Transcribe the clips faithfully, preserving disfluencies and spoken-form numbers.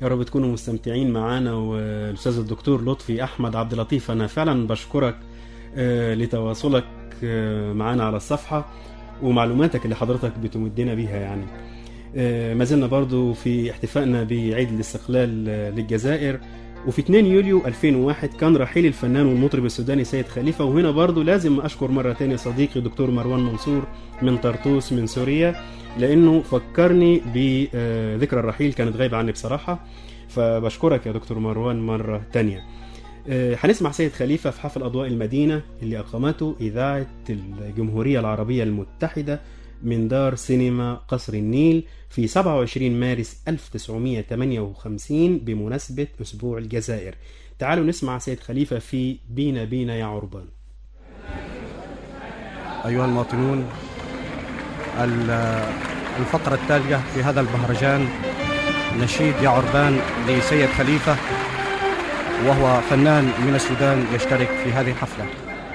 يا رب تكونوا مستمتعين معانا. والأستاذ الدكتور لطفي أحمد عبد اللطيف، أنا فعلا بشكرك لتواصلك معانا على الصفحة ومعلوماتك اللي حضرتك بتمدنا بيها. يعني ما زلنا برضو في احتفائنا بعيد الاستقلال للجزائر، وفي اثنين يوليو ألفين وواحد كان رحيل الفنان والمطرب السوداني سيد خليفة. وهنا برضو لازم أشكر مرة تانية صديقي دكتور مروان منصور من طرطوس من سوريا، لأنه فكرني بذكرى الرحيل، كانت غايبة عني بصراحة، فبشكرك يا دكتور مروان مرة تانية. هنسمع سيد خليفة في حفل أضواء المدينة اللي أقامته إذاعة الجمهورية العربية المتحدة من دار سينما قصر النيل في سبعة وعشرين مارس ألف وتسعمائة وثمانية وخمسين بمناسبة أسبوع الجزائر. تعالوا نسمع سيد خليفة في بينا بينا يا عربان. أيها المواطنون، الفقرة التالية في هذا المهرجان نشيد يا عربان لسيد خليفة، وهو فنان من السودان يشترك في هذه الحفلة.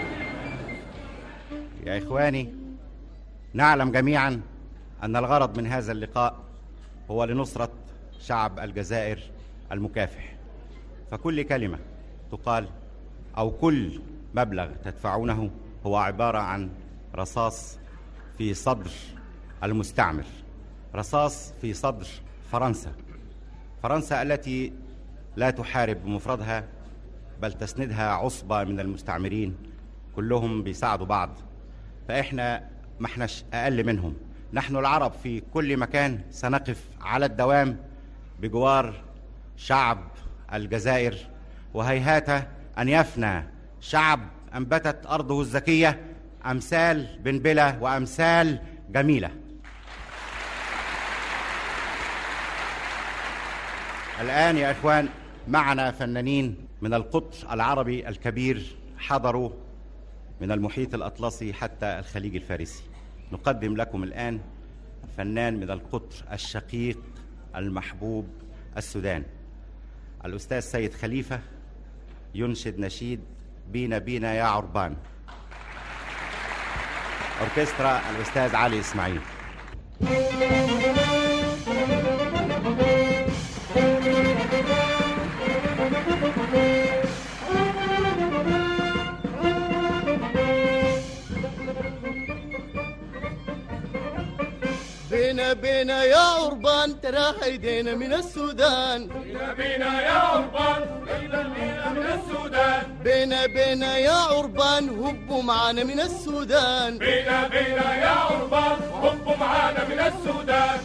يا إخواني، نعلم جميعا أن الغرض من هذا اللقاء هو لنصرة شعب الجزائر المكافح، فكل كلمة تقال أو كل مبلغ تدفعونه هو عبارة عن رصاص في صدر المستعمر، رصاص في صدر فرنسا، فرنسا التي لا تحارب بمفردها بل تسندها عصبة من المستعمرين كلهم بيساعدوا بعض، فإحنا ما احناش أقل منهم. نحن العرب في كل مكان سنقف على الدوام بجوار شعب الجزائر، وهيهات أن يفنى شعب أنبتت أرضه الزكية أمثال بن بلة وأمثال جميلة. الآن يا إخوان معنا فنانين من القطر العربي الكبير حضروا من المحيط الأطلسي حتى الخليج الفارسي. نقدم لكم الآن فنان من القطر الشقيق المحبوب السودان، الأستاذ سيد خليفة، ينشد نشيد بينا بينا يا عربان. أوركسترا الأستاذ علي إسماعيل. بينا بينا يا عربان ترى هيدينا من السودان، بينا بينا يا عربان بينا بينا من السودان، بينا بينا يا عربان هبوا معانا من السودان، بينا بينا يا عربان هبوا معانا من السودان.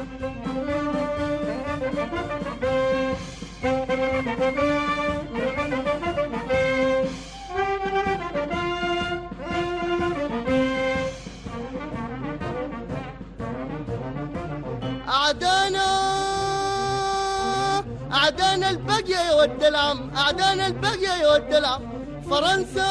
أعدانا أعدانا البقية يا ود العم، أعدانا البقية يا ود العم، فرنسا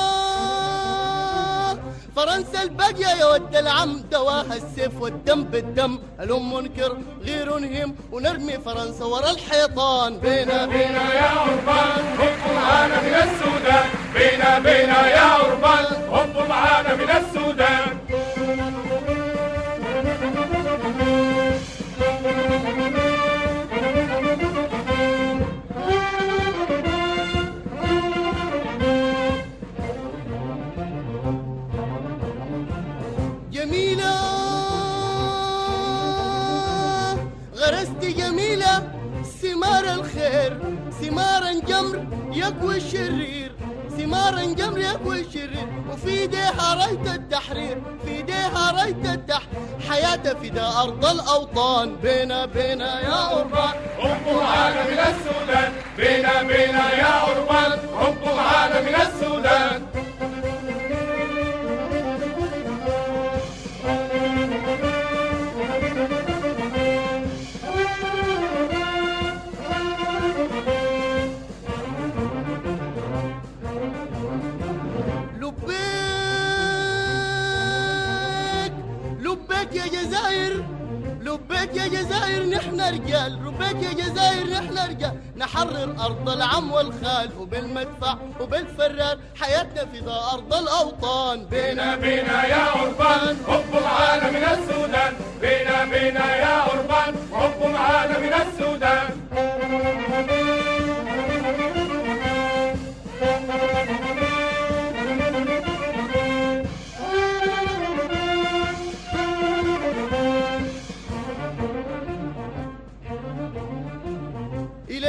فرنسا البقية يا ود العم، دواها السيف والدم بالدم، الأم منكر غير نهم ونرمي فرنسا ورا الحيطان. بينا بينا يا عربان هبوا معانا من السودان، بينا بينا يا عربان هبوا معانا من السودان. جميلة غرست جميلة ثمار الخير، ثمارا جمر يقوي الشرير، ثمارا جمر يقوي الشرير، وفي ايديها راية التحرير، في ايديها راية التحرير، حياتها فداء أرض الأوطان. بينا بينا يا عربان هبوا معانا من السودان، بينا بينا يا عربان هبوا معانا من السودان. يا جزائر لبيك يا جزائر نحن رجال، لبيك يا جزائر نحن رجال، نحرر أرض العم والخال، وبالمدفع وبالفرار حياتنا فداء أرض الأوطان. بينا بينا يا عربان هبوا معانا من السودان، بينا بينا يا عربان هبوا معانا من السودان. إلى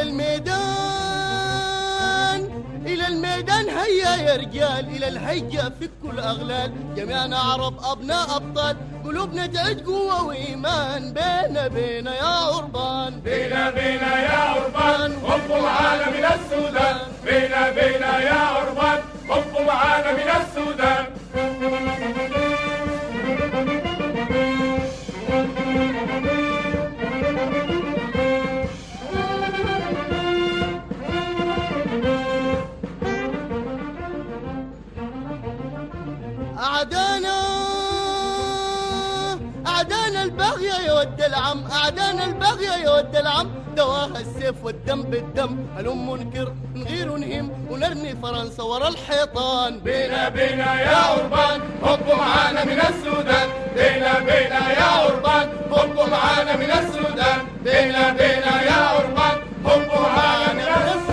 الميدان إلى الميدان هيا يا رجال، إلى الهيجة فكوا الأغلال، جميعنا عرب أبناء أبطال، قلوبنا تعج قوة وإيمان، بينا بينا يا عربان، بينا بينا يا عربان، هبوا معانا من السودان، بينا بينا يا عربان، هبوا معانا من السودان. أعدانا أعدانا البغية يود العم، أعدانا البغية يود العم، دواها السيف والدم بالدم، هلم منكر نغير ونهم ونرمي فرنسا ورا الحيطان. بينا بينا يا عربان، هبوا معانا من السودان، بينا بينا يا عربان، هبوا معانا من السودان، بينا بينا يا عربان، هبوا معانا من السودان.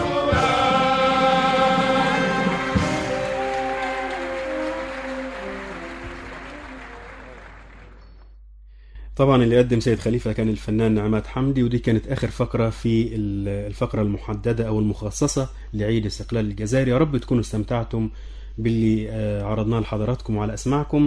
طبعا اللي قدم سيد خليفة كان الفنان نعمات حمدي، ودي كانت آخر فقرة في الفقرة المحددة أو المخصصة لعيد استقلال الجزائر. يا رب تكونوا استمتعتم باللي عرضناه لحضراتكم وعلى أسماعكم.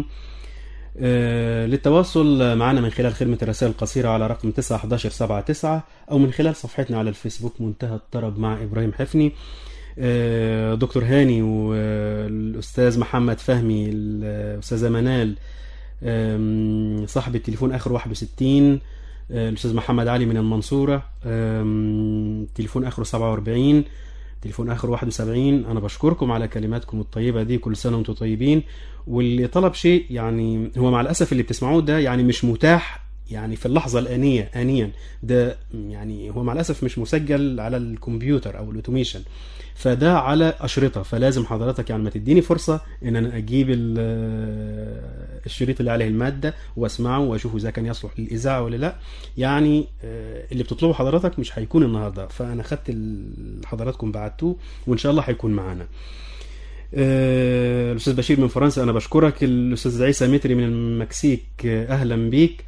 للتواصل معنا من خلال خدمة الرسائل القصيرة على رقم تسعة واحد واحد سبعة تسعة أو من خلال صفحتنا على الفيسبوك منتهى الطرب مع إبراهيم حفني. دكتور هاني والأستاذ محمد فهمي، الأستاذة منال صاحب التليفون آخر واحد وستين، الأستاذ محمد علي من المنصورة تليفون آخر سبعة وأربعين، تليفون آخر واحد وسبعين. أنا بشكركم على كلماتكم الطيبة دي، كل سنة وانتم طيبين. واللي طلب شيء يعني هو مع الأسف اللي بتسمعوه ده يعني مش متاح يعني في اللحظة الآنية آنيا ده، يعني هو مع الأسف مش مسجل على الكمبيوتر أو الأوتوميشن، فده على أشرطة، فلازم حضرتك يعني ما تديني فرصة إن أنا أجيب الشريط اللي عليه المادة وأسمعه وأشوفه إذا كان يصلح للإذاعة ولا لا. يعني اللي بتطلبه حضرتك مش هيكون النهاردة، فأنا خدت حضراتكم بعتوه وإن شاء الله هيكون معانا. الأستاذ بشير من فرنسا أنا بشكرك. الأستاذ عيسى متري من المكسيك أهلا بيك.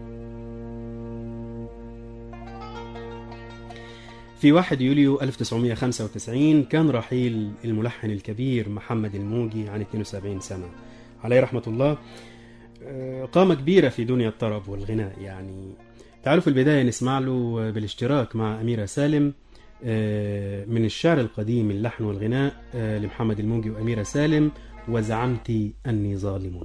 في واحد يوليو ألف وتسعمائة وخمسة وتسعين كان رحيل الملحن الكبير محمد الموجي عن اثنين وسبعين سنة عليه رحمة الله. قامة كبيرة في دنيا الطرب والغناء. يعني تعالوا في البداية نسمع له بالاشتراك مع أميرة سالم من الشعر القديم اللحن والغناء لمحمد الموجي وأميرة سالم، وزعمت أني ظالم.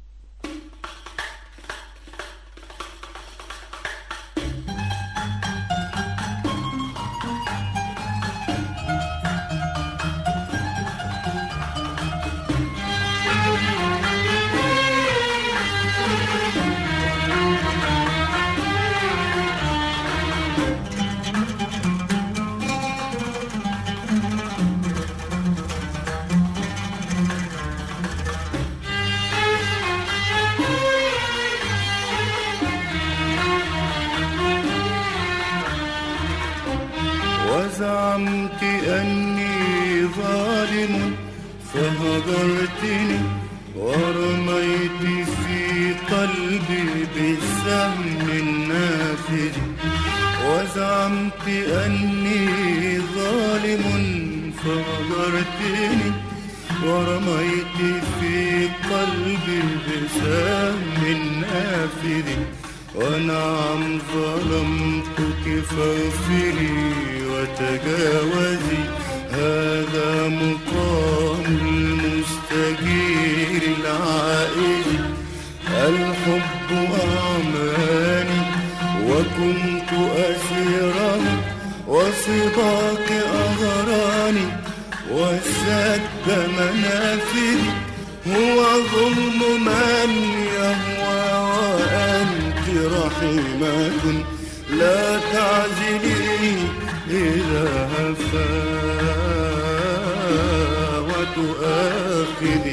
زعمت أني ظالم فهجرتني ورميت في قلبي بالسهم النافذ. وزعمت أني ظالم فهجرتني ورميت في قلبي بسهم نافذ. ونعم ظلمتك فاغفري وتجاوزي، هذا مقام المستجير العائد. الحب أعماني وكنت أسيره، وصداك أغراني وسد منافذي. هو ظلم من يهوى وأنت رحيمة، لا تعزلي إذا هفا وتؤاخذي.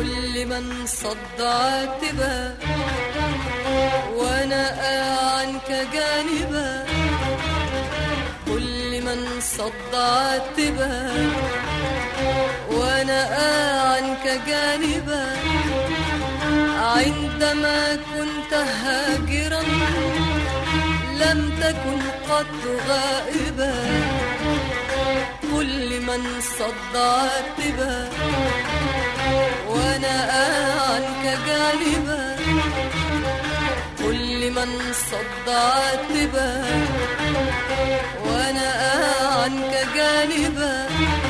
من صد عاتبا ونأى عنك عنك جانبا كل من صد عاتبا ونأى عنك جانبا عندما كنت هاجرا لم تكن قط غائبا كل من صد عاتبا ونأى عنك جانبا كل من صد عاتبا ونأى عنك جانبا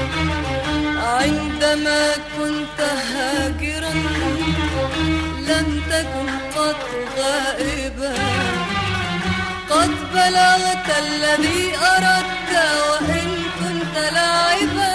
عندما كنت هاجرا لم تكن قط غائبا قد بلغت الذي أردت وإن كنت لاعبا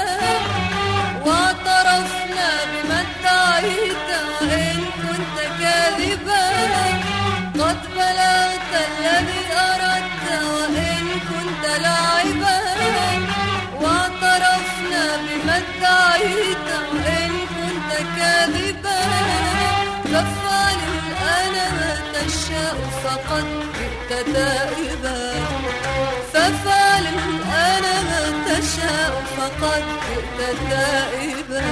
واعترفنا بما ادعيت وإن كنت كاذبا قد بلغت الذي أردت وإن كنت لاعبا واعترفنا بما ادعيت وإن كنت كاذبا فافعل الآن ما تشاء فقد جئت تائبا فافعل الآن ما تشاء فقد جئت تائبا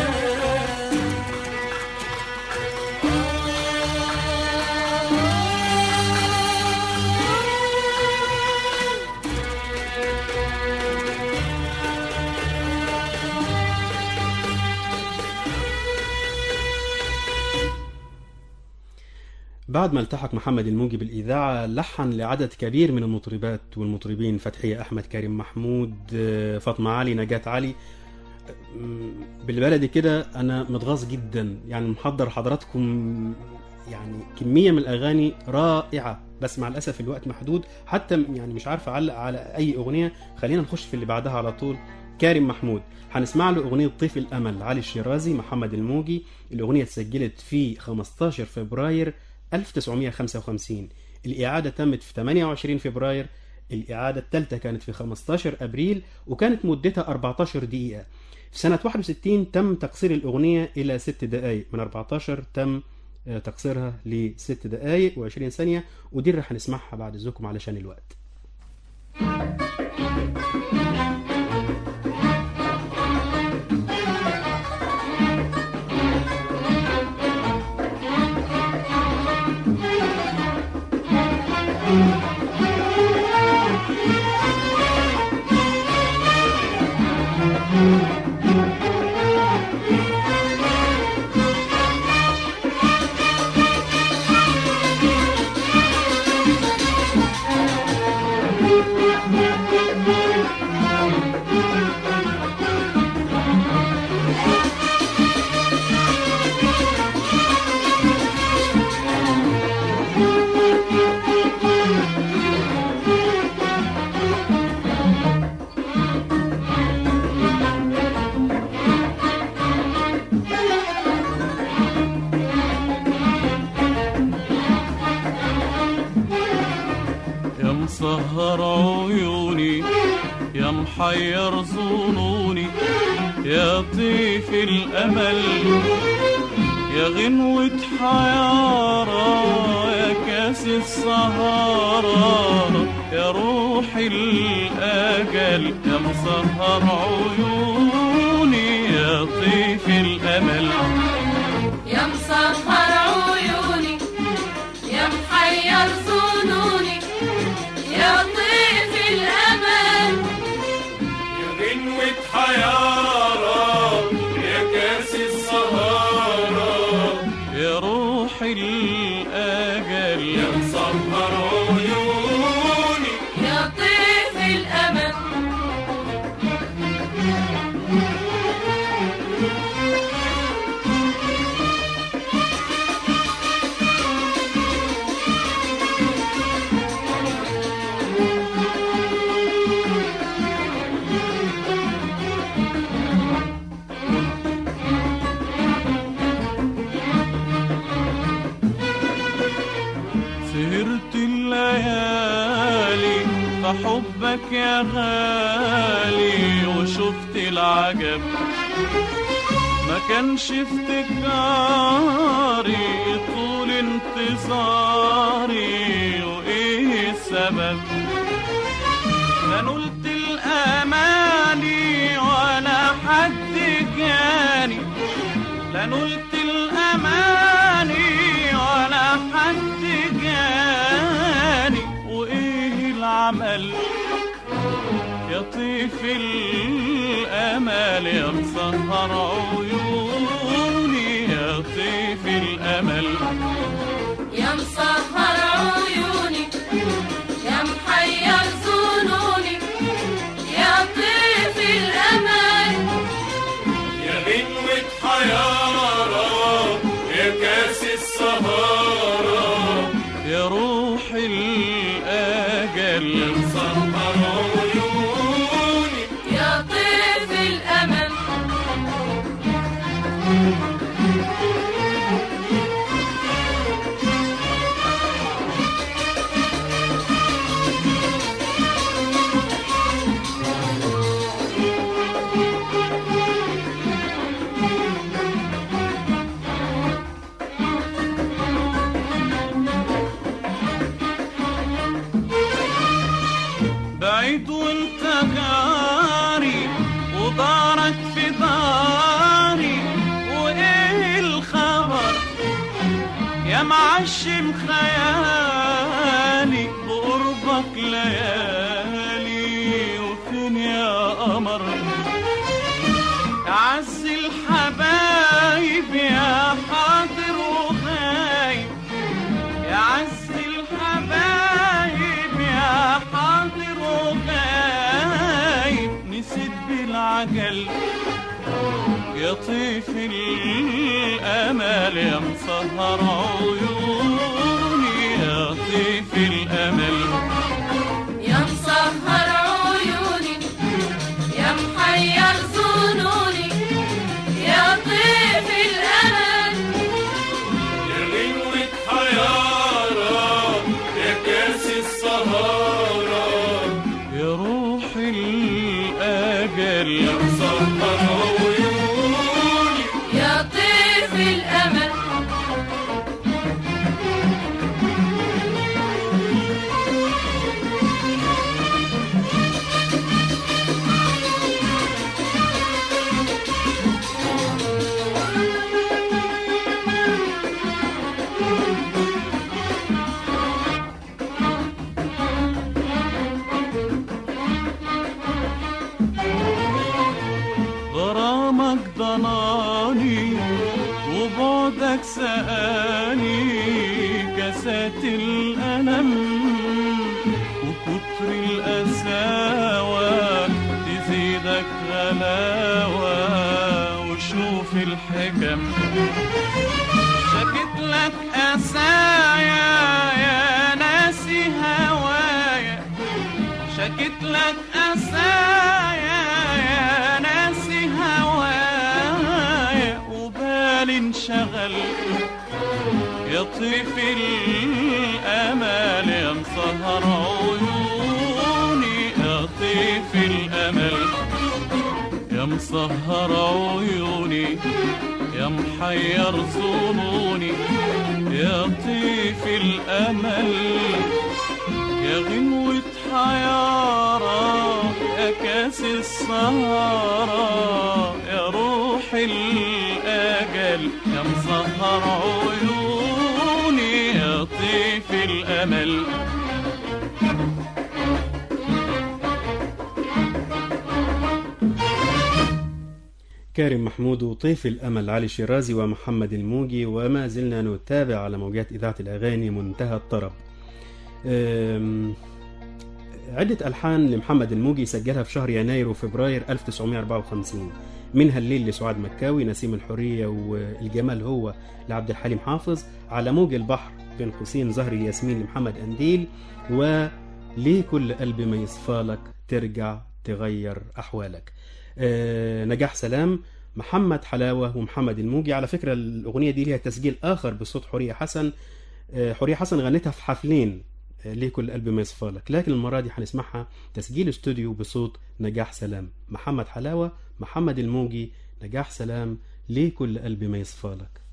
بعد ما التحق محمد الموجي بالإذاعة لحن لعدد كبير من المطربات والمطربين فتحية أحمد، كريم محمود، فاطمة علي، نجاة علي. بالبلدي كده أنا متغاظ جدا، يعني محضر حضراتكم يعني كمية من الأغاني رائعة، بس مع الأسف الوقت محدود، حتى يعني مش عارف أعلق على أي أغنية. خلينا نخش في اللي بعدها على طول. كريم محمود هنسمع له أغنية طيف الأمل، علي الشيرازي، محمد الموجي. الأغنية اتسجلت في خمستاشر فبراير ألف وتسعمائة وخمسة وخمسين، الإعادة تمت في ثمانية وعشرين فبراير، الإعادة الثالثة كانت في خمستاشر أبريل وكانت مدتها أربعتاشر دقيقة. في سنة واحد وستين تم تقصير الأغنية إلى ست دقائق، من أربعتاشر تم تقصيرها لست دقائق وعشرين ثانية، ودي اللي هنسمعها بعد إذنكم علشان الوقت. مسهر عيوني يا محير ظنوني يا طيف الأمل يا غنوة حيارة يا كاس السهارة يا روح الأجل يا مسهر عيوني يا طيف الأمل يا مسهر عيوني يا محير ظنوني يا طيف الأمل يا غنوة حيارة يا كاس السهارة يا روح الأجل يا مسهر عيوني يا طيف الأمل حبك يا غالي وشفت العجب ما كانش افتكاري طول انتظاري وايه السبب الأبد لا نلت الأماني ولا حد جاني لا نلت الأماني ولا حد جاني وإيه العمل يا طيف الأمل يا مسهر عيوني يا طيف الأمل يا مسهر عيوني يا محير ظنوني يا طيف الأمل يا غنوة حيارة يا كاس السهارة يا روح الأجل يا مسهر عيوني يا طيف الأمل بعيد وانت جاري ودارك في داري وايه الخبر يا معشم خيالي بقربك ليالي وفين يا قمر عز الحبايب يا حاضر وغايب يا عز الحبايب يا حاضر وغايب نسيت بالعجل يا طيف الأمل يا مسهر عيوني يا طيف الأمل يا مسهر عيوني يا محير ظنوني يا طيف الأمل يا غنوة حيارة يا كاس السهارة يا روح الأجل يا مسهر عيوني يا طيف الأمل غرامك ضناني وبعدك سقاني كاسات الألم وكتر القساوة تزيدك غلاوة وشوف الحكم شكت لك قسايا يا ناسي هوايا شكت لك قسايا يا ناسي هوايا وبالي انشغل يا طيف الأمل يا مسهر عيوني يا طيف الأمل يا مسهر عيوني يا محير ظنوني يا طيف الأمل يا غنوة حيارة يا كاس السهارة يا روح الأجل يا مسهر عيوني يا طيف الأمل كارم محمود وطيف الأمل، علي شيرازي ومحمد الموجي، وما زلنا نتابع على موجات إذاعة الأغاني منتهى الطرب. عدة ألحان لمحمد الموجي سجلها في شهر يناير وفبراير ألف وتسعمائة وأربعة وخمسين، منها الليل لسعاد مكاوي، نسيم الحرية والجمال هو لعبد الحليم حافظ، على موج البحر بين قوسين زهر ياسمين لمحمد أنديل، وليه كل قلب ما يصفالك ترجع تغير أحوالك. أه نجاح سلام محمد حلاوة ومحمد الموجي. على فكرة الأغنية دي ليها تسجيل آخر بصوت حورية حسن. أه حورية حسن غنتها في حفلين، أه ليه كل قلب ما يصفالك، لكن المرة دي هنسمعها تسجيل استوديو بصوت نجاح سلام، محمد حلاوة، محمد الموجي، نجاح سلام، ليه كل قلب ما يصفالك.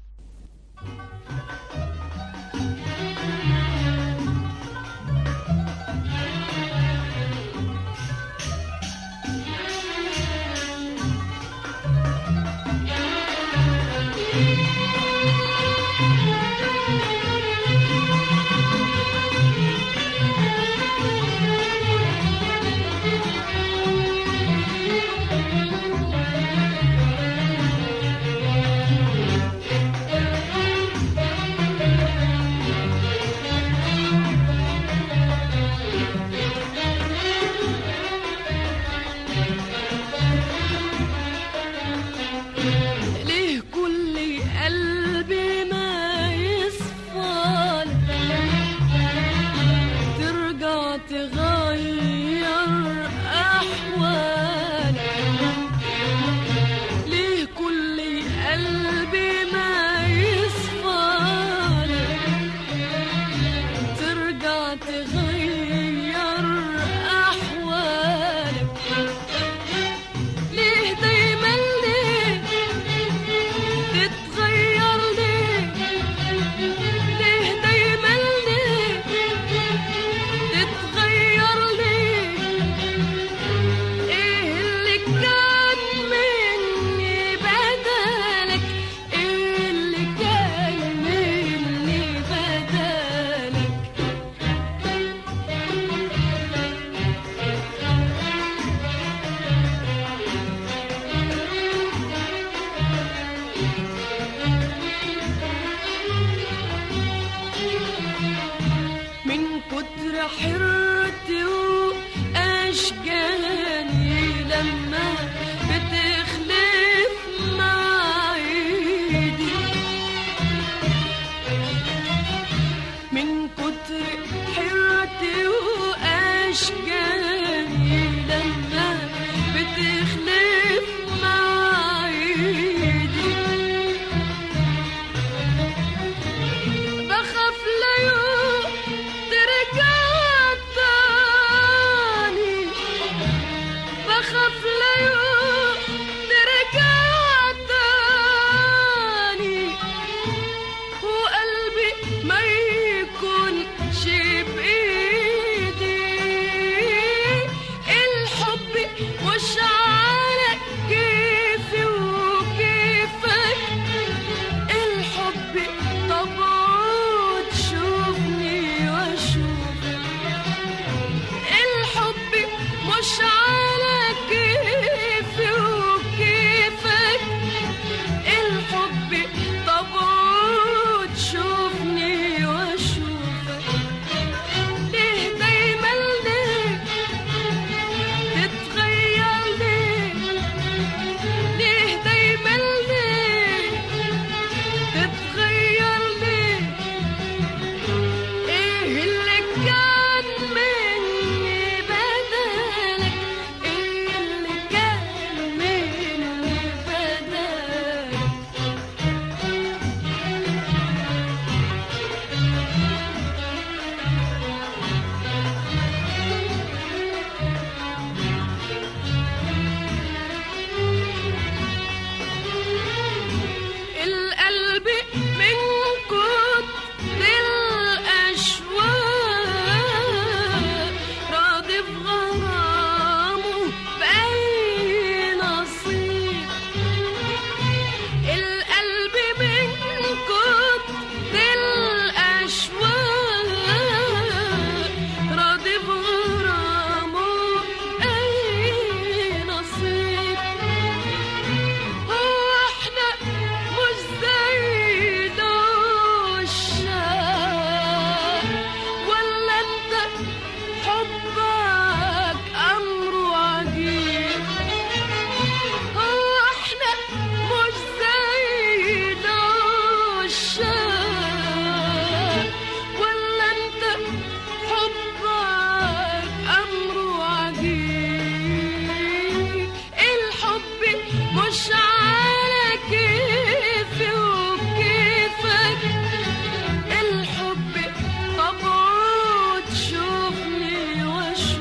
تغير أحوالك؟ ليه كل قلبي ما يصفالك؟ ترجع تغير أحوالك؟ ليه دايما ليه تتغير؟ ليه ليه دايما ليه تتغير؟ ليه ايه اللي كان مني بدالك؟ ايه اللي كان مني بدالك؟ من كتر حيرتي وأشجاني لما بتخلف معايدي، من كتر حيرتي وأشجاني لما بتخلف معايدي، بخاف لا يوم ترجع تاني، بخاف لا يوم ترجع تاني، وقلبي ما يكونش بإيدي. الحب مش على كيفي وكيفك، الحب طبعه تشوفني واشوفك، الحب مش على كيفي وكيفك، الحب طبعه تشوفني واشوفك. ليه دايما ليه تتغير؟ ليه ليه دايما ليه تتغير؟ ليه ايه اللي كان مني بدالك؟ ايه اللي كان مني بدالك؟ القلب من كتر الأشواق راضي بغرامه بأي نصيب، القلب من كتر الأشواق راضي بغرامه بأي نصيب. هو احنا مش زي الشاق، ولا انت حبك امره عجيب؟ هو احنا مش زي الشاق، ولا انت حبك امره عجيب؟ الحب مش على كيفي وكيفك، الحب طبعه تشوفني واشوفك.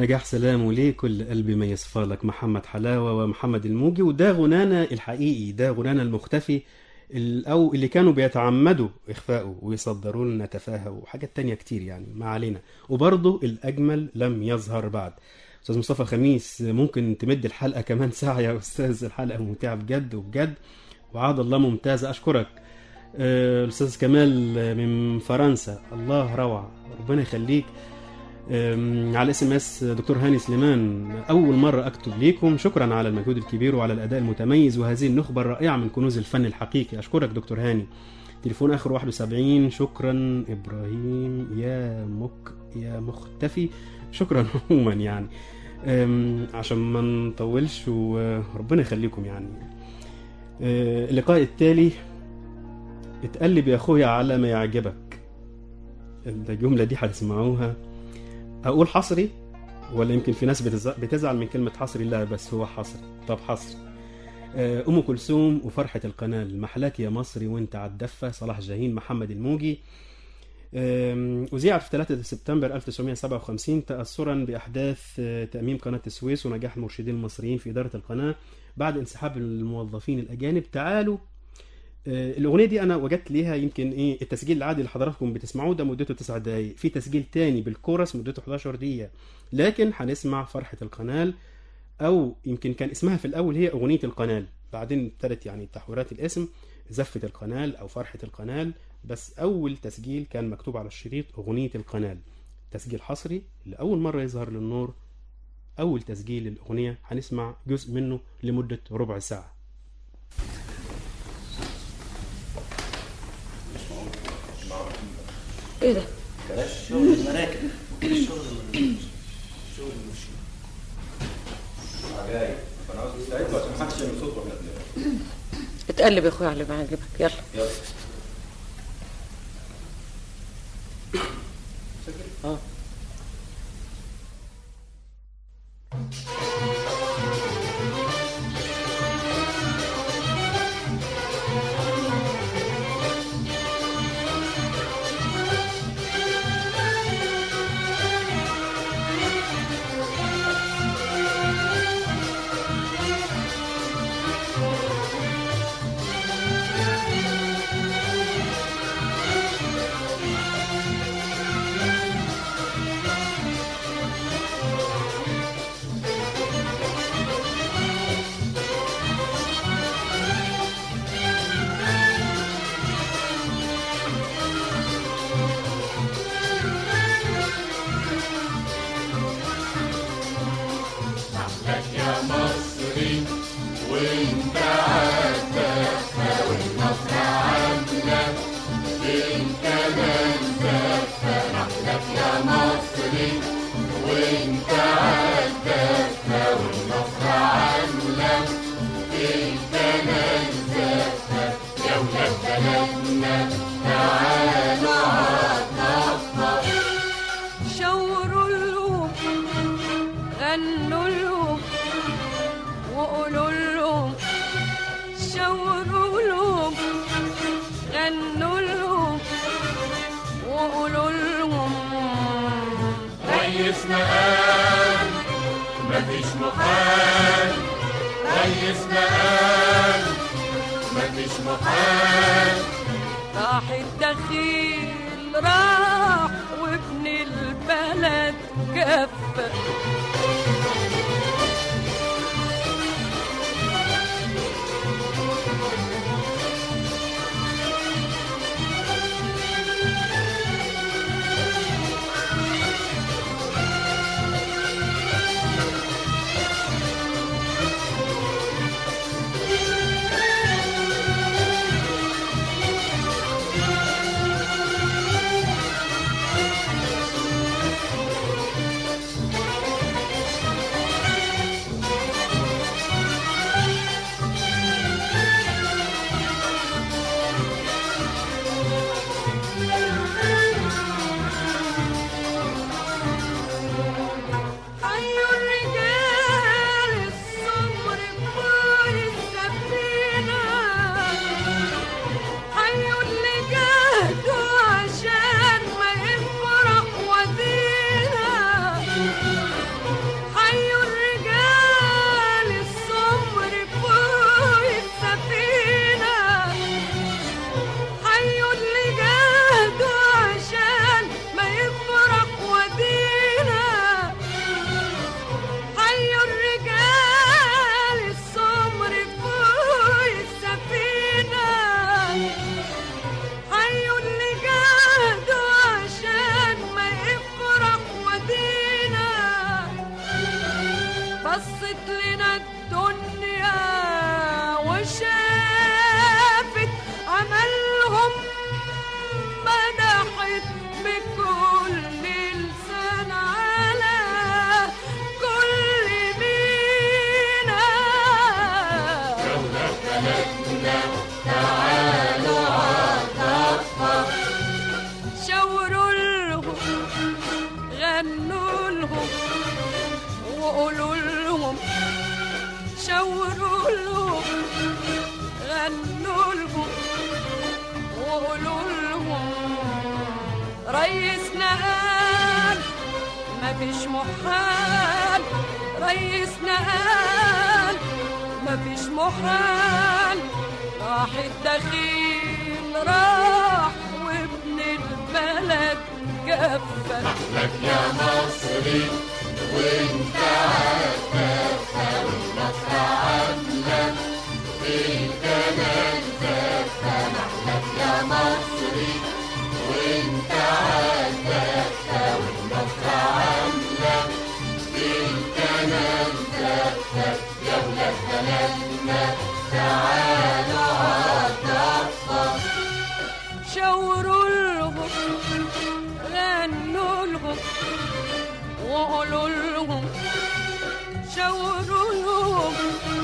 نجاح سلام وليه كل قلبي ما يصفالك، محمد حلاوة ومحمد الموجي. وده غنانا الحقيقي، ده غنانا المختفي ال- أو اللي كانوا بيتعمدوا إخفاءه ويصدروا لنا تفاهة وحاجات تانية كتير يعني، ما علينا. وبرضه الأجمل لم يظهر بعد. أستاذ مصطفى خميس، ممكن تمد الحلقة كمان ساعة يا أستاذ، الحلقة ممتعة بجد وبجد، وعاد الله ممتازة. أشكرك. آه، الأستاذ كمال من فرنسا، الله روعة، ربنا يخليك. أم، على اس ام اس دكتور هاني سليمان، اول مره اكتب ليكم، شكرا على المجهود الكبير وعلى الاداء المتميز وهذه النخبه الرائعه من كنوز الفن الحقيقي. اشكرك دكتور هاني. تليفون اخر واحد وسبعين. شكرا ابراهيم يا مك يا مختفي، شكرا عموما يعني. أم، عشان ما نطولش وربنا يخليكم يعني. أه، اللقاء التالي، اتقلب يا اخويا على ما يعجبك. الجمله دي هتسمعوها. أقول حصري ولا يمكن في ناس بتزع- بتزعل من كلمة حصري؟ لا بس هو حصري. طب حصري. آه، أم كلثوم وفرحة القنال، محلاك يا مصري وانت على الدفة، صلاح جاهين، محمد الموجي. آم، أذيعت في ثلاثة سبتمبر ألف وتسعمائة وسبعة وخمسين تأثرا بأحداث آه، تأميم قناة السويس ونجاح المرشدين المصريين في إدارة القناة بعد انسحاب الموظفين الأجانب. تعالوا. آه، الأغنية دي أنا وجدت ليها يمكن إيه التسجيل العادي اللي حضراتكم بتسمعوه ده مدته تسع دقايق، في تسجيل تاني بالكورس مدته إحدى عشرة دقيقة، لكن هنسمع فرحة القنال، أو يمكن كان اسمها في الأول هي أغنية القنال، بعدين ابتدت يعني تحويرات الاسم، زفة القنال أو فرحة القنال، بس أول تسجيل كان مكتوب على الشريط أغنية القنال، تسجيل حصري لأول مرة يظهر للنور. أول تسجيل للأغنية هنسمع جزء منه لمدة ربع ساعة. ايه ده؟ شغل المراكب، الشغل شغل المشي عجايب. فانا عاوز استعدوا عشان ما حدش يعمل صوت واحنا بنلعب. اتقلب يا اخويا على اللي بيعجبك، يلا يلا. اه شوروا لهم، غنوا لهم، وقولوا لهم، شوروا لهم، غنوا لهم، وقولوا لهم. ريسنا قال مفيش محال، ريسنا قال مفيش محال. راح الدخيل راح وابن البلد كفى. لنا الدنيا وشافت عملهم مدحت بكل لسان على كل مينا دولة بلدنا تعالوا عالضفة شاوروا لهم غنوا لهم وقولوا لهم شاوروا لهم غنوا لهم وقولوا لهم ريسنا قال مفيش محال ريسنا قال مفيش محال راح الدخيل راح وابن البلد كفى لك يا مصري وانت عالكفة والمصر عاملة في الكلام كفة محلك يا مصري وانت عالكفة والمصر عاملة في الكلام كفة يا ولاد بلدنا تعالوا عالضفة شاوروا لهم غنوا لهم وقولوا لهم شاوروا لهم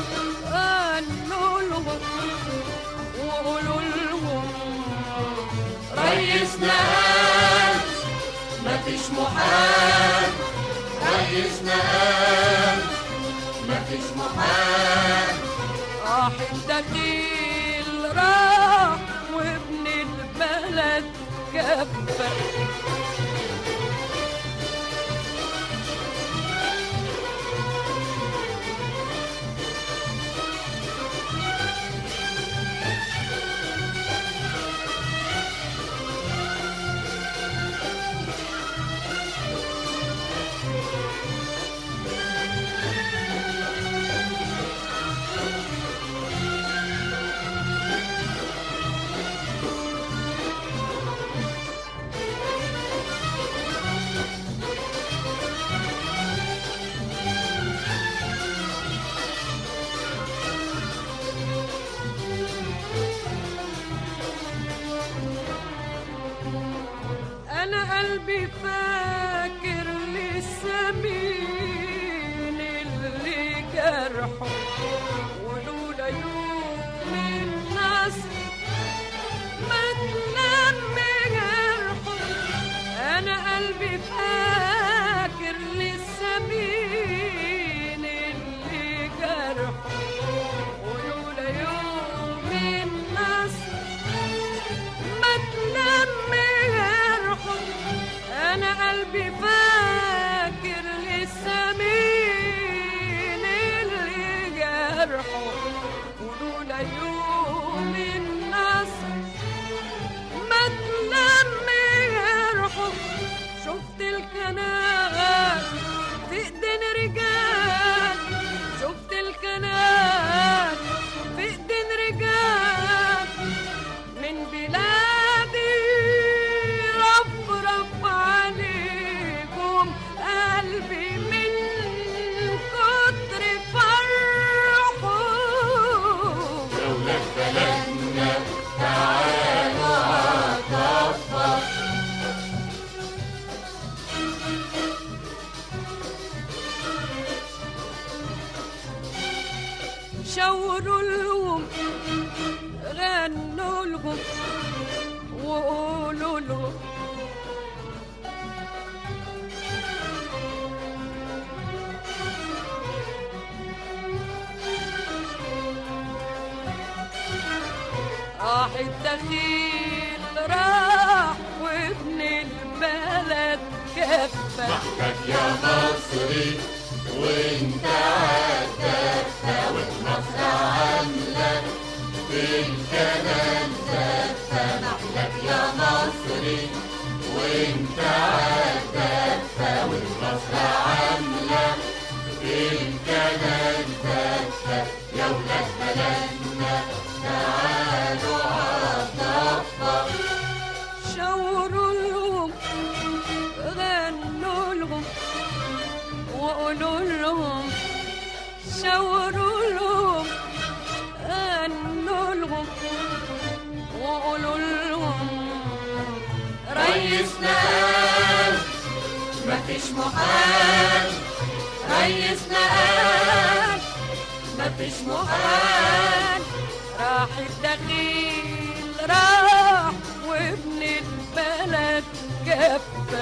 غنوا لهم وقولوا لهم ريسنا قال مفيش محال ريسنا قال مفيش محال راح الدخيل راح وابن البلد كفى أنا قلبي فاكر لسه مين اللي جرحه ولولا يوم النصر ما تلم جرحه أنا قلبي فاكر لسه مين اللي جرحه ولولا يوم النصر ما تلم جرحه أنا قلبي فاكر لسه مين اللي جرحه ولولا يوم النصر ما تلم جرحه شفت الكناغات في ايدين رجال شفت الكناغات في ايدين رجال من بلادي رب رب عليكم قلبي من كتر فرحه دولة بلدنا تعالوا عالضفة شاوروا لهم غنوا لهم وقولوا لهم راح الدخيل راح وابن البلد كفى محلك يا مصري وانت عالكفة والمصر عاملة في الكلام كفة محلك يا مصري وانت عالكفة والمصر عاملة في الكلام كفة يا ولاد بلدنا تعالوا عالضفة شاوروا لهم غنوا لهم وقولوا لهم شاوروا لهم غنوا لهم وقولوا لهم ريسنا قال مفيش محال، ريسنا قال مفيش محال، راح الدخيل راح وابن البلد كفى.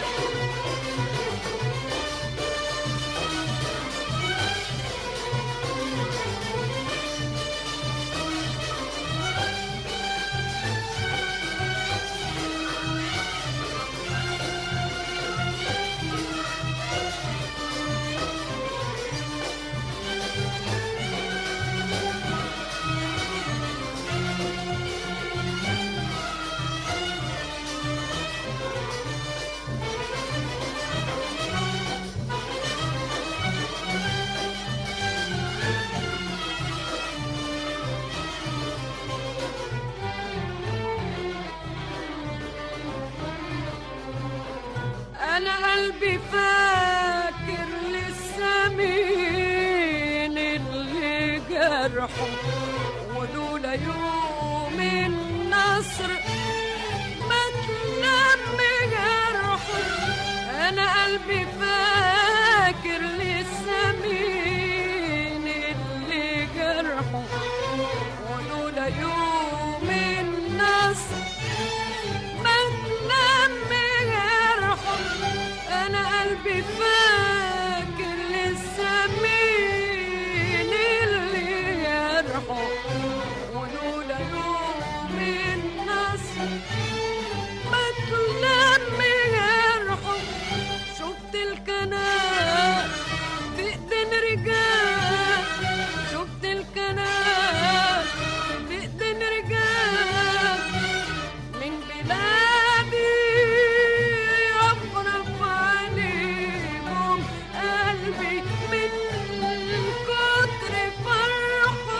أنا قلبي فاكر لسه مين اللي جرحه، ولولا يوم النصر ما تلم جرحه. أنا قلبي فاكر لسه مين اللي جرحه، ولولا يوم النصر ما تلم جرحه. أنا قلبي فاكر لسه مين اللي جرحه، ولولا يوم النصر ما تلم جرحه. شفت الكنار في ايدين رجال، شفت الكنار في ايدين رجال من بلادي يفرح عليهم قلبي من كتر فرحه.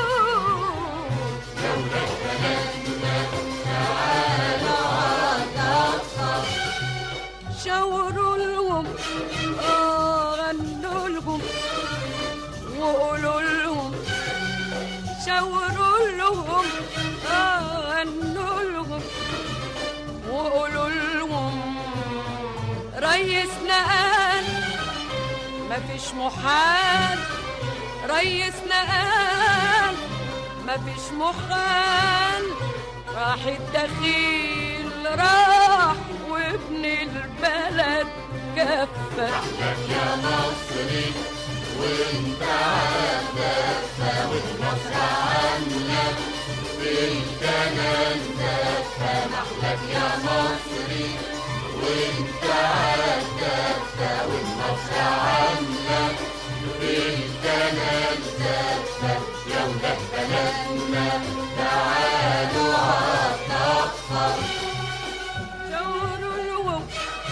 شاوروا لهم آه غنوا لهم وقولوا لهم، شاوروا لهم آه غنوا لهم وقولوا لهم ريسنا قال مفيش محال، ريسنا قال مفيش محال، راح الدخيل راح وابن البلد كفى. رحلك يا مصري وانت عالدفة، والمصر عنك بالكنان دفة. رحلك يا مصري وانت عالدفة، والمصر عنك بالكنان دفة. يا ولاد بلدنا تعالوا عالطفة. شاوروا لهم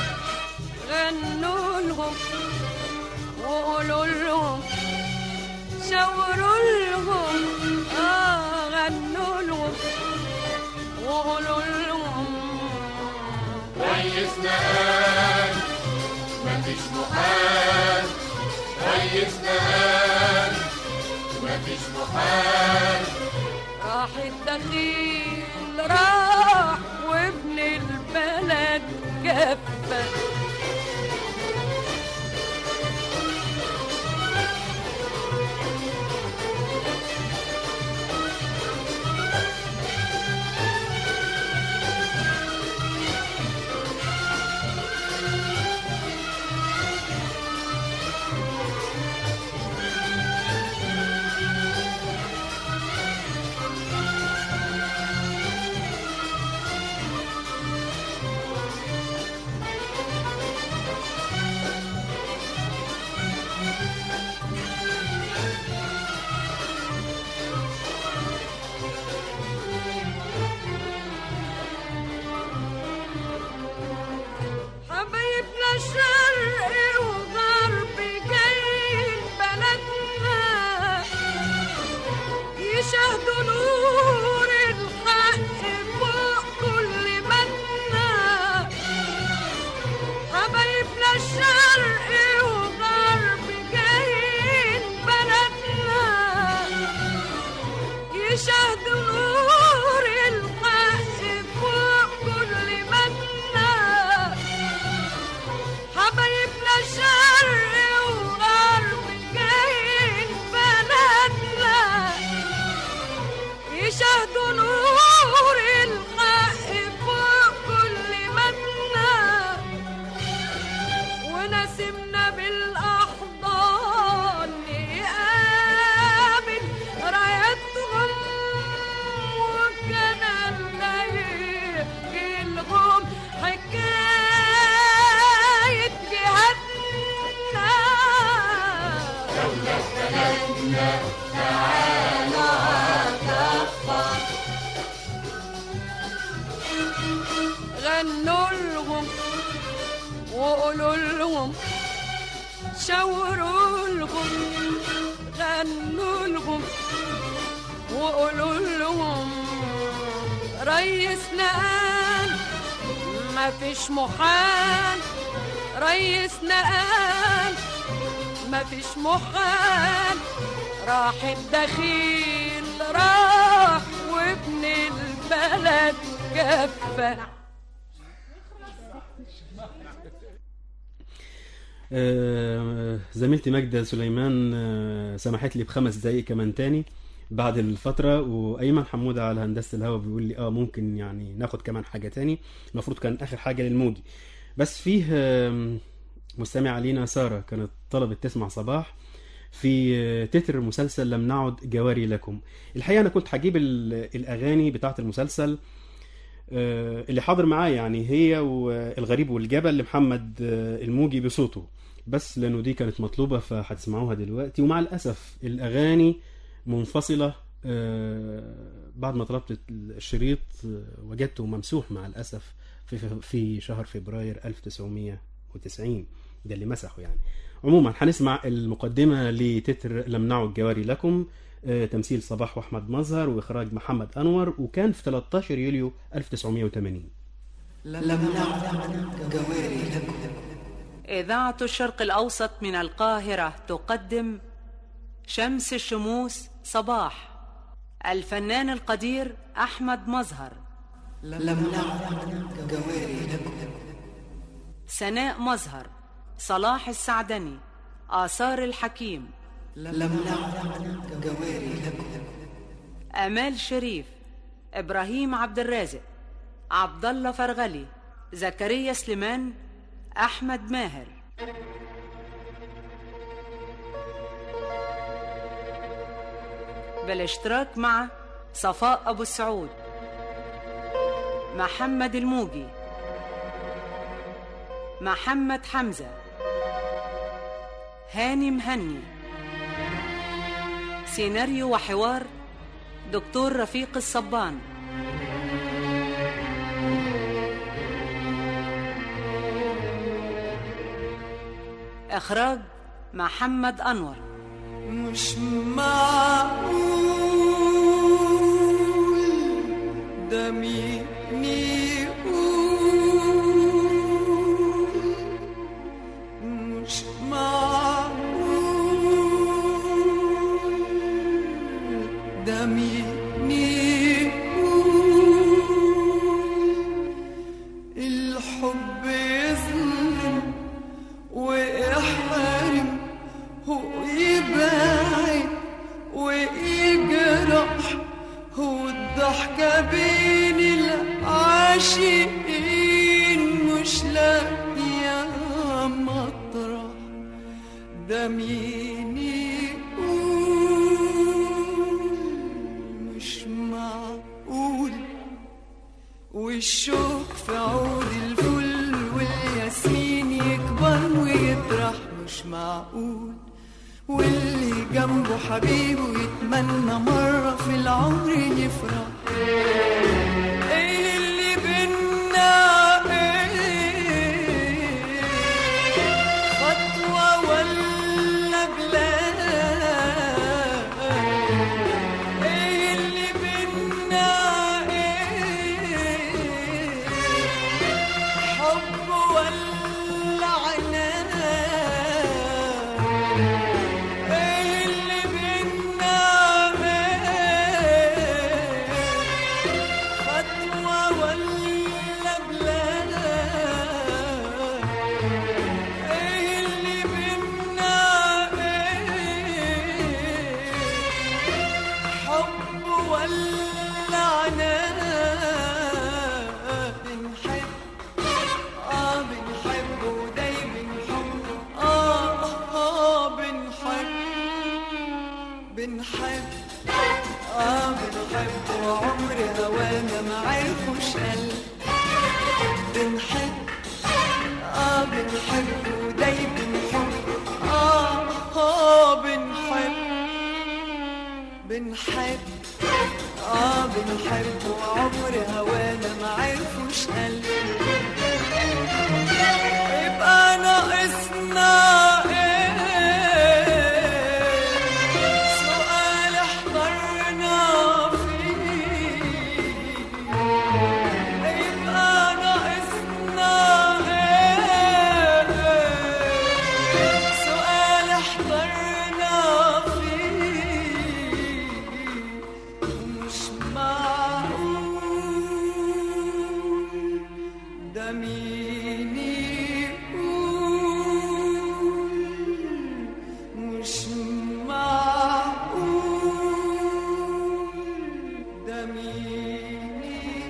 غنوا لهم وقولوا لهم، شاوروا لهم آه غنوا لهم وقولوا لهم ريسنا قال مفيش محال، ريسنا قال مفيش محال. راح الدخيل راح وابن البلد كفى. شرق وغرب جايين بلدنا يشاهدوا نور الحق فوق كل منا. حبايبنا الشرق وغرب جايين بلدنا حبيبنا تعالوا عالكفة غنوا لهم وقولوا لهم شاوروا لهم غنوا لهم وقولوا لهم ريسنا قال ما فيش محال ريسنا قال ما فيش محال راح الدخيل راح وابن البلد كفى. آه، زميلتي ماجدة سليمان آه، سمحت لي بخمس دقايق كمان تاني بعد الفترة، وأيمن حمودة على هندسة الهوا بيقول لي اه ممكن يعني ناخد كمان حاجة تاني. المفروض كان آخر حاجة للموجي، بس فيه آه، مستمع علينا سارة كانت طلبت تسمع صباح في آه، تتر مسلسل لم نعد جواري لكم. الحقيقة أنا كنت هجيب الأغاني بتاعة المسلسل آه، اللي حاضر معايا، يعني هي والغريب والجبل لمحمد آه، الموجي بصوته، بس لأنه دي كانت مطلوبة فهتسمعوها دلوقتي. ومع الأسف الأغاني منفصلة، آه، بعد ما طلبت الشريط آه، وجدته ممسوح مع الأسف في في شهر فبراير ألف وتسعمية وتسعين، ده اللي مسحه يعني. عموما هنسمع المقدمة لتتر لم نعد جواري لكم، آه، تمثيل صباح واحمد مظهر واخراج محمد انور، وكان في ثلاثة عشر يوليو ألف وتسعمية وثمانين. لم نعد جواري لكم. إذاعة الشرق الأوسط من القاهرة تقدم شمس الشموس صباح، الفنان القدير أحمد مظهر. لم نعد جواري لكم. سناء مظهر، صلاح السعدني، آثار الحكيم. لم نعد جواري لكم. آمال شريف، إبراهيم عبد الرازق، عبد الله فرغلي، زكريا سليمان، أحمد ماهر. بالاشتراك مع صفاء أبو السعود، محمد الموجي، محمد حمزة، هاني مهني. سيناريو وحوار دكتور رفيق الصبان. إخراج محمد أنور. مش معقول ده مين يقول، مش معقول ده مين يقول، الحب يظلم ويحرم ويبعد ويجرح، والضحكة بين العاشقين مش لاقية مطرح، ده مين يقول مش معقول، والشوق في عود الفل والياسمين يكبر ويطرح، مش معقول، واللي جنبه حبيبه يتمنى مرة في العمر يفرح. ايه اللي بينا ايه، خطوة ولا بلاد، ايه اللي بينا ايه، حب ولا عناد، بنحب اه بنحب وعمر هوانا ما عرفوش قلب، بنحب اه بنحب ودايما بنحب اه اه بنحب بنحب اه بنحب وعمر هوانا ما عرفوش قلب يبقى ناقصنا ايه سؤال احضرنا فيه يبقى ناقصنا ايه سؤال احضرنا فيه مش معقول ده مين يقول مش معقول ده مين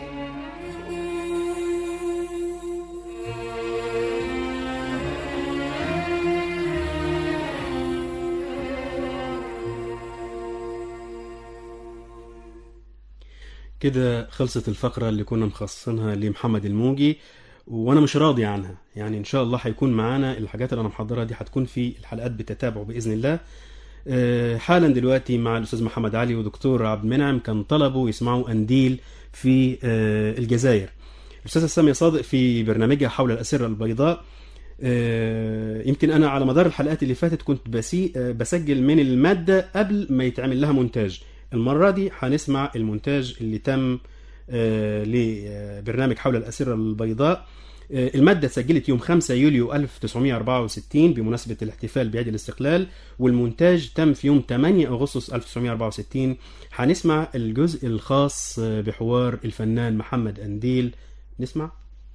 كده خلصت الفقرة اللي كنا مخصصينها لمحمد الموجي، وانا مش راضي عنها. يعني ان شاء الله هيكون معانا الحاجات اللي انا محضرها دي هتكون في الحلقات بالتتابع باذن الله. أه حالا دلوقتي مع الاستاذ محمد علي ودكتور عبد المنعم كان طلبوا يسمعوا قنديل في أه الجزائر. الاستاذه ساميه صادق في برنامجها حول الاسره البيضاء، أه يمكن انا على مدار الحلقات اللي فاتت كنت بسي أه بسجل من الماده قبل ما يتعمل لها مونتاج. المرة دي هنسمع المونتاج اللي تم آه لبرنامج حول الأسرة البيضاء. آه المادة اتسجلت يوم خمسة يوليو ألف وتسعمائة وأربعة وستين بمناسبة الاحتفال بعيد الاستقلال، والمونتاج تم في يوم ثمانية أغسطس ألف وتسعمائة وأربعة وستين. هنسمع الجزء الخاص بحوار الفنان محمد قنديل. نسمع.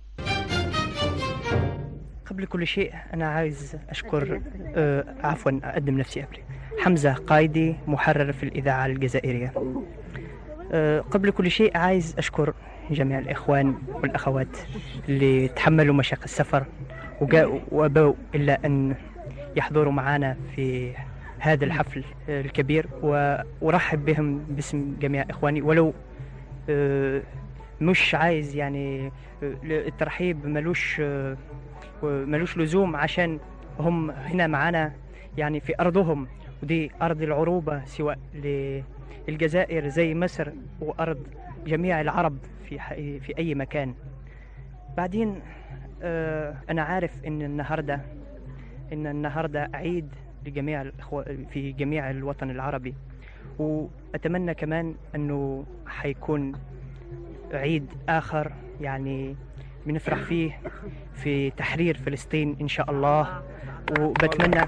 قبل كل شيء أنا عايز أشكر آه عفوا أقدم نفسي قبل حمزة قايدي، محرر في الإذاعة الجزائرية. أه قبل كل شيء عايز أشكر جميع الإخوان والأخوات اللي تحملوا مشاق السفر وجاءوا وأبوا إلا أن يحضروا معنا في هذا الحفل الكبير، وأرحب بهم باسم جميع إخواني. ولو أه مش عايز يعني الترحيب ملوش أه ملوش لزوم، عشان هم هنا معنا يعني في أرضهم، ودي أرض العروبة سواء للجزائر زي مصر وأرض جميع العرب في في أي مكان. بعدين آه أنا عارف إن النهاردة إن النهاردة عيد لجميع الإخوة في جميع الوطن العربي، وأتمنى كمان أنه حيكون عيد آخر يعني بنفرح فيه في تحرير فلسطين إن شاء الله. وبتمنى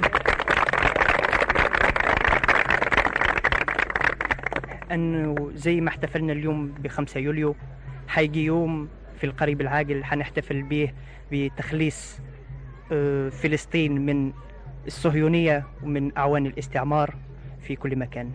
أنه زي ما احتفلنا اليوم بخمسة يوليو حيجي يوم في القريب العاجل حنحتفل به بتخليص فلسطين من الصهيونية ومن أعوان الاستعمار في كل مكان.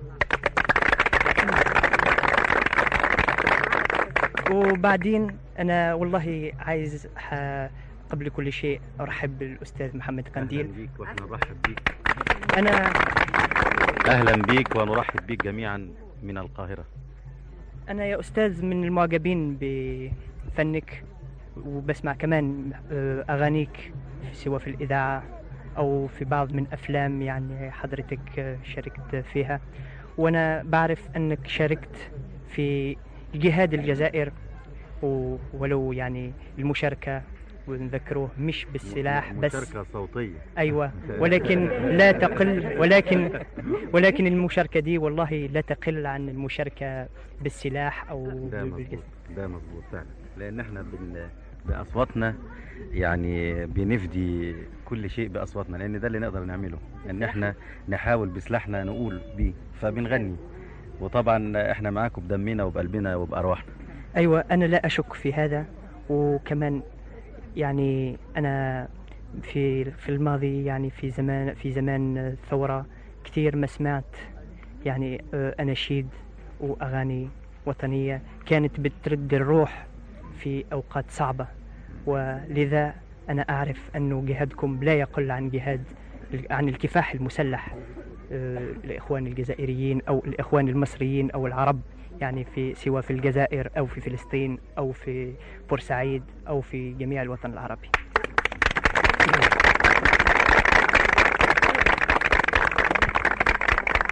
وبعدين أنا والله عايز قبل كل شيء أرحب بالأستاذ محمد قنديل. أهلا بيك وإحنا نرحب بيك. أنا أهلا بيك ونرحب بيك جميعا من القاهرة. أنا يا أستاذ من المعجبين بفنك، وبسمع كمان أغانيك سواء في الإذاعة أو في بعض من أفلام يعني حضرتك شاركت فيها، وأنا بعرف أنك شاركت في جهاد الجزائر، ولو يعني المشاركة ونذكروه مش بالسلاح بس، مشاركة صوتية. أيوة، ولكن لا تقل ولكن ولكن المشاركة دي والله لا تقل عن المشاركة بالسلاح أو ده مظبوط. ده مظبوط فعلا، لأن احنا بن... بأصواتنا يعني بنفدي كل شيء بأصواتنا، لأن ده اللي نقدر نعمله، إن احنا نحاول بسلاحنا نقول بيه، فبنغني، وطبعا احنا معاكم بدمنا وبقلبنا وبأرواحنا. أيوة، أنا لا أشك في هذا. وكمان يعني أنا في في الماضي يعني في زمان في زمان الثورة كثير ما سمعت يعني أناشيد وأغاني وطنية كانت بترد الروح في أوقات صعبة، ولذا أنا أعرف أنه جهادكم لا يقل عن جهاد عن الكفاح المسلح الإخوان الجزائريين أو الإخوان المصريين أو العرب، يعني في سواء في الجزائر أو في فلسطين أو في بورسعيد أو في جميع الوطن العربي.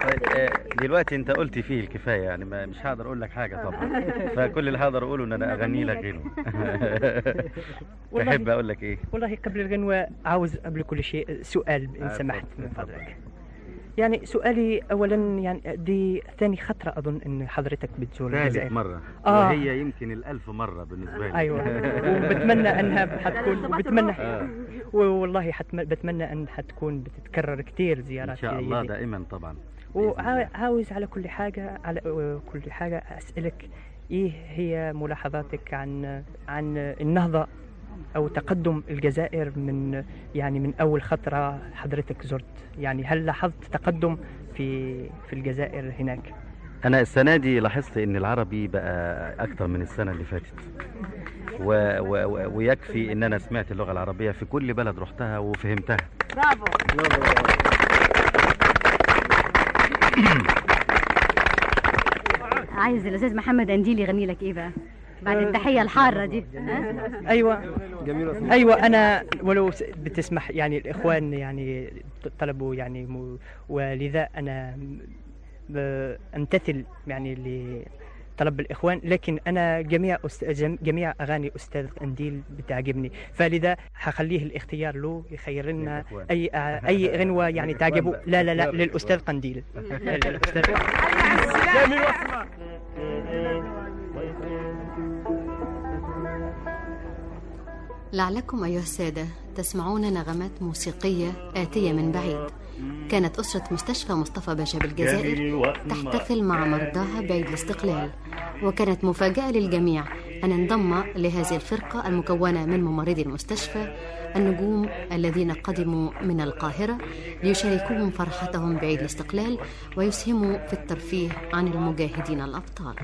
دلوقتي انت قلت فيه الكفايه، يعني ما مش هقدر اقول لك حاجه طبعا، فكل اللي هقدر اقوله ان انا اغني لك غنوه. تحب اقول لك ايه؟ والله قبل الغنوه عاوز قبل كل شيء سؤال ان سمحت من فضلك. يعني سؤالي اولا، يعني دي ثاني خطره اظن ان حضرتك بتزور الجزائر. ثالث مره آه. وهي يمكن الألف مره بالنسبه لي. ايوه وبتمنى انها حتكون وبتمنى آه. والله حتم... بتمنى ان حتكون بتتكرر كثير زيارات ان شاء الله دائما طبعا. وعاوز على كل حاجه على كل حاجه اسالك ايه هي ملاحظاتك عن عن النهضه او تقدم الجزائر من يعني من اول خطره حضرتك زرت، يعني هل لاحظت تقدم في في الجزائر هناك؟ انا السنه دي لاحظت ان العربي بقى اكتر من السنه اللي فاتت، و... و... ويكفي ان انا سمعت اللغه العربيه في كل بلد رحتها وفهمتها. برافو. عايز الاستاذ محمد انديل يغني لك ايه بقى بعد التحيه الحاره دي؟ ايوه جميل. ايوه انا ولو بتسمح، يعني الاخوان يعني طلبوا يعني م... ولذا انا امتثل يعني لطلب الاخوان، لكن انا جميع أست... جميع اغاني استاذ انديل بتعجبني، فلذا حخليه الاختيار له يخير لنا اي اي غنوه يعني تعجبه. لا لا لا للاستاذ قنديل. للاستاذ جميل واسمع. لعلكم أيها السادة تسمعون نغمات موسيقية آتية من بعيد. كانت أسرة مستشفى مصطفى باشا بالجزائر تحتفل مع مرضاها بعيد الاستقلال، وكانت مفاجأة للجميع أن انضم لهذه الفرقة المكونة من ممرضي المستشفى النجوم الذين قدموا من القاهرة ليشاركوهم فرحتهم بعيد الاستقلال ويسهموا في الترفيه عن المجاهدين الأبطال.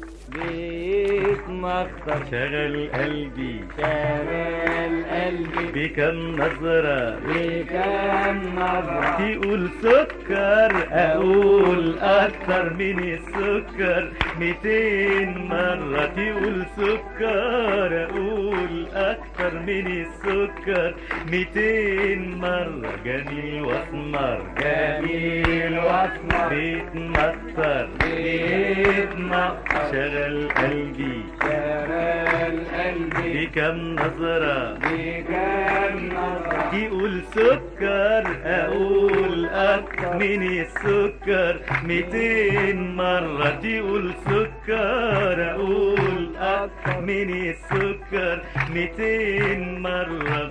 بيت مخطر شغل قلبي شغل قلبي بكم نظرة بكم نظرة تقول سكر أقول أكتر من السكر ميتين مرة تقول سكر أقول أكتر من السكر ميتين مرة جميل واسمر جميل واسمر بيت مخطر بيت مخطر شغل قلبي شغل قلبي بكم نظرة بكم نظرة تقول سكر أقول أكتر من السكر ميتين مرة تقول سكر أقول أكتر من السكر ميتين مرة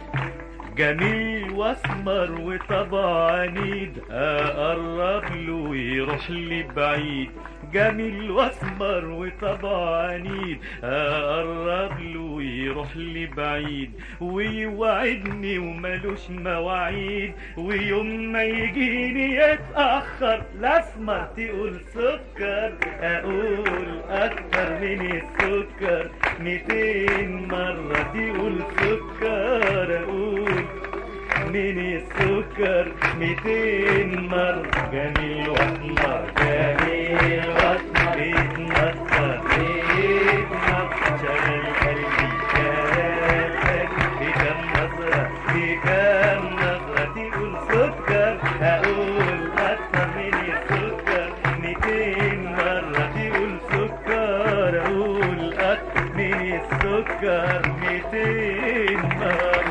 جميل واسمر وطبع عنيد أقرب له يروح لي بعيد جميل واسمر وطبع عنيد اقرب له يروح لي بعيد ويوعدني ومالوش مواعيد ويوم ما يجيني يتاخر الاسمر تقول سكر اقول اكتر من السكر ميتين مره تقول سكر اقول من السكر ميتين مرة جميل واسمر جميل واسمر بيتمسر بيتمسر شغل قلبي شغل قلبي بكم نظرة بكم نظرة تقول سكر أقول أكتر من السكر ميتين مرة تقول سكر أقول أكتر من السكر ميتين مرة.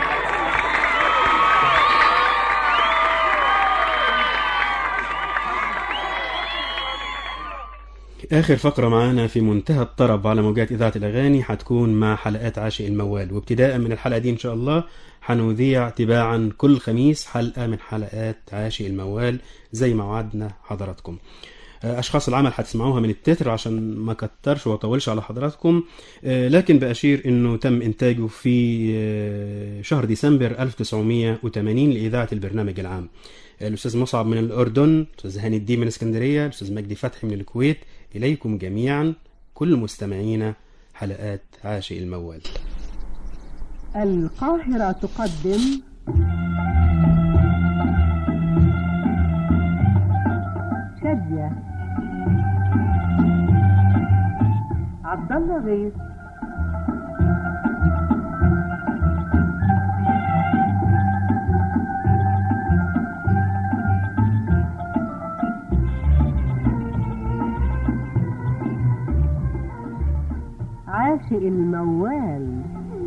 آخر فقرة معانا في منتهى الطرب على موجات إذاعة الأغاني حتكون مع حلقات عاشق الموال، وابتداء من الحلقة دي إن شاء الله حنذيع تباعا كل خميس حلقة من حلقات عاشق الموال زي ما وعدنا حضراتكم. أشخاص العمل هتسمعوها من التتر عشان ما كترش وطولش على حضراتكم، لكن بأشير إنه تم إنتاجه في شهر ديسمبر ألف وتسعمائة وثمانين لإذاعة البرنامج العام. الأستاذ مصعب من الأردن، الأستاذ هاني الدين من اسكندرية، الأستاذ مجدي فتحي من الكويت. إليكم جميعا كل مستمعينا حلقات عاشق الموال. القاهرة تقدم شادية عبد الله غيث. عاشق الموال.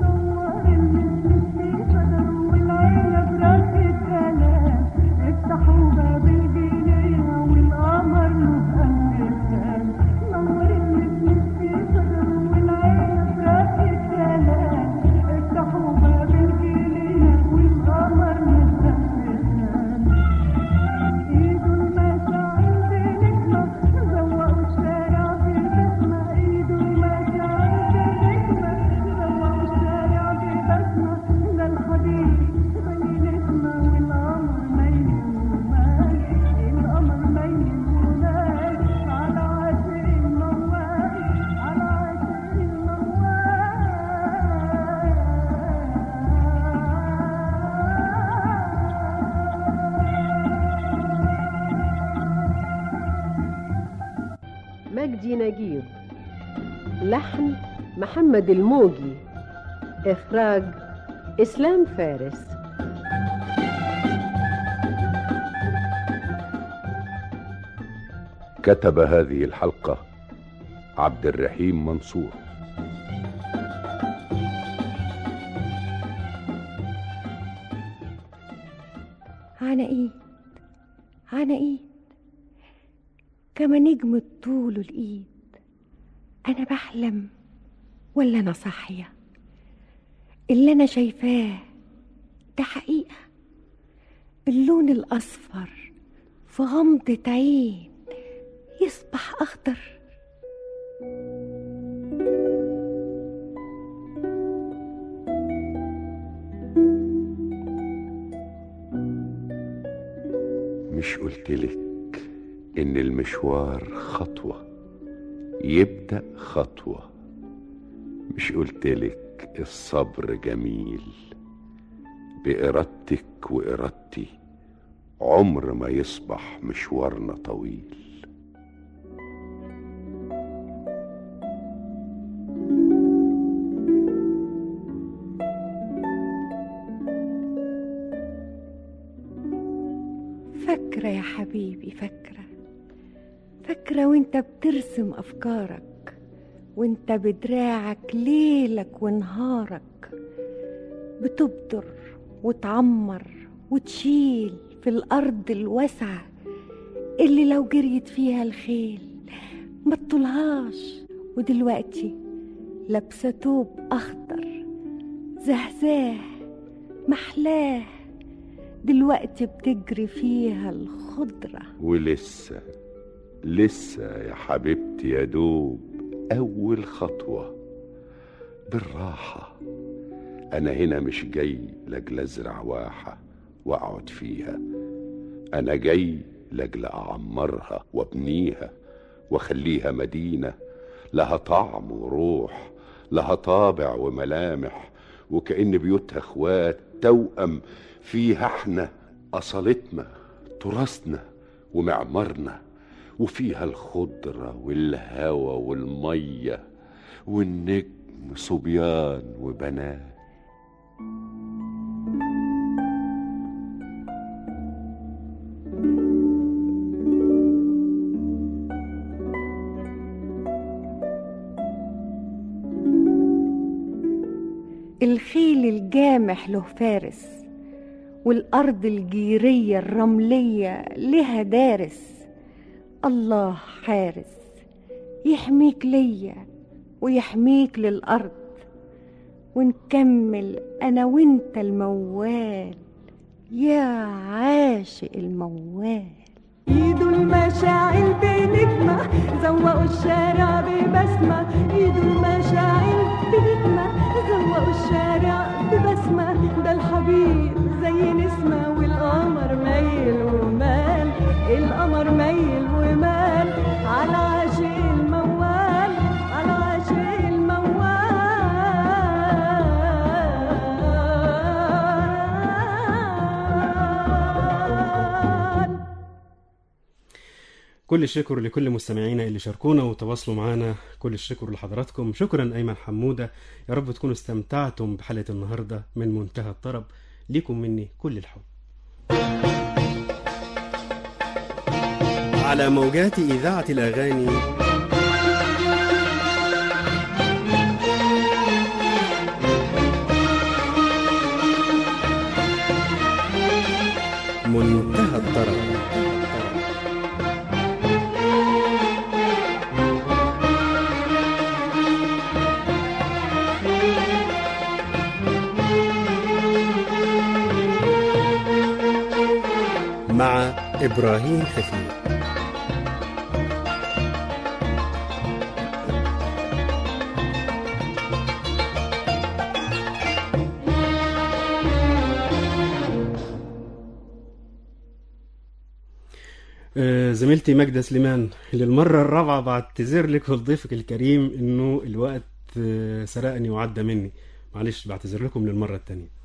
افتحوا باب الجنينة والقمر له أمريكان، نور المسك في صدره والعين فراق الكلام. افتحوا باب الجنينة والقمر له أمريكان، ايده المشاعل بنجمة زوقوا الشارع ببسمة، ايده المشاعل بنجمة زوقوا الشارع ببسمة. ده الحبيب بني نسمة والقمر ميل ومال، القمر ميل ومال على عاشق الموال، على عاشق الموال. مجدي نجيب، لحن محمد الموجي، إخراج إسلام فارس. كتب هذه الحلقة عبد الرحيم منصور. عناقيد عناقيد كما نجم الطول الإيد، أنا بحلم ولا أنا صاحية؟ اللي أنا شايفاه ده حقيقة، اللون الأصفر في غمضة عين يصبح أخضر. مش قلتلك إن المشوار خطوة يبدأ خطوة؟ مش قلتلك الصبر جميل؟ بإرادتك وإرادتي عمر ما يصبح مشوارنا طويل. فاكرة يا حبيبي، فاكرة فاكرة وانت بترسم أفكارك، وانت بدراعك ليلك ونهارك بتبدر وتعمر وتشيل في الأرض الواسعة اللي لو جريت فيها الخيل ما تطولهاش. ودلوقتي لابسة توب أخضر زهزاه محلاه، دلوقتي بتجري فيها الخضرة. ولسه لسه يا حبيبتي يا دوب أول خطوة. بالراحة، أنا هنا مش جاي لأجل أزرع واحة وأقعد فيها، أنا جاي لأجل أعمرها وابنيها وأخليها مدينة لها طعم وروح، لها طابع وملامح، وكأن بيوتها اخوات توأم فيها احنا أصالتنا تراثنا ومعمارنا، وفيها الخضرة والهوى والمية والنجم صبيان وبنات. الخيل الجامح له فارس، والأرض الجيرية الرملية لها دارس. الله حارس يحميك ليا ويحميك للأرض، ونكمل أنا وانت الموال يا عاشق الموال. ايده المشاعل بنجمة زوقوا الشارع ببسمة، ايده المشاعل بنجمة زوقوا الشارع ببسمة. ده الحبيب زي نسمة والقمر ميل ومال، القمر ميل ومال على عاشق الموال، على عاشق الموال. كل الشكر لكل مستمعينا اللي شاركونا وتواصلوا معنا، كل الشكر لحضراتكم. شكرا أيمن حمودة، يا رب تكونوا استمتعتم بحلقة النهاردة من منتهى الطرب. ليكم مني كل الحب. على موجات إذاعة الأغاني منتهى الطرب. مع إبراهيم حفيظ. زميلتي ماجدة سليمان، للمرة الرابعة بعتذر لك ولضيفك الكريم انه الوقت سرقني وعدى مني، معلش بعتذر لكم للمرة التانية.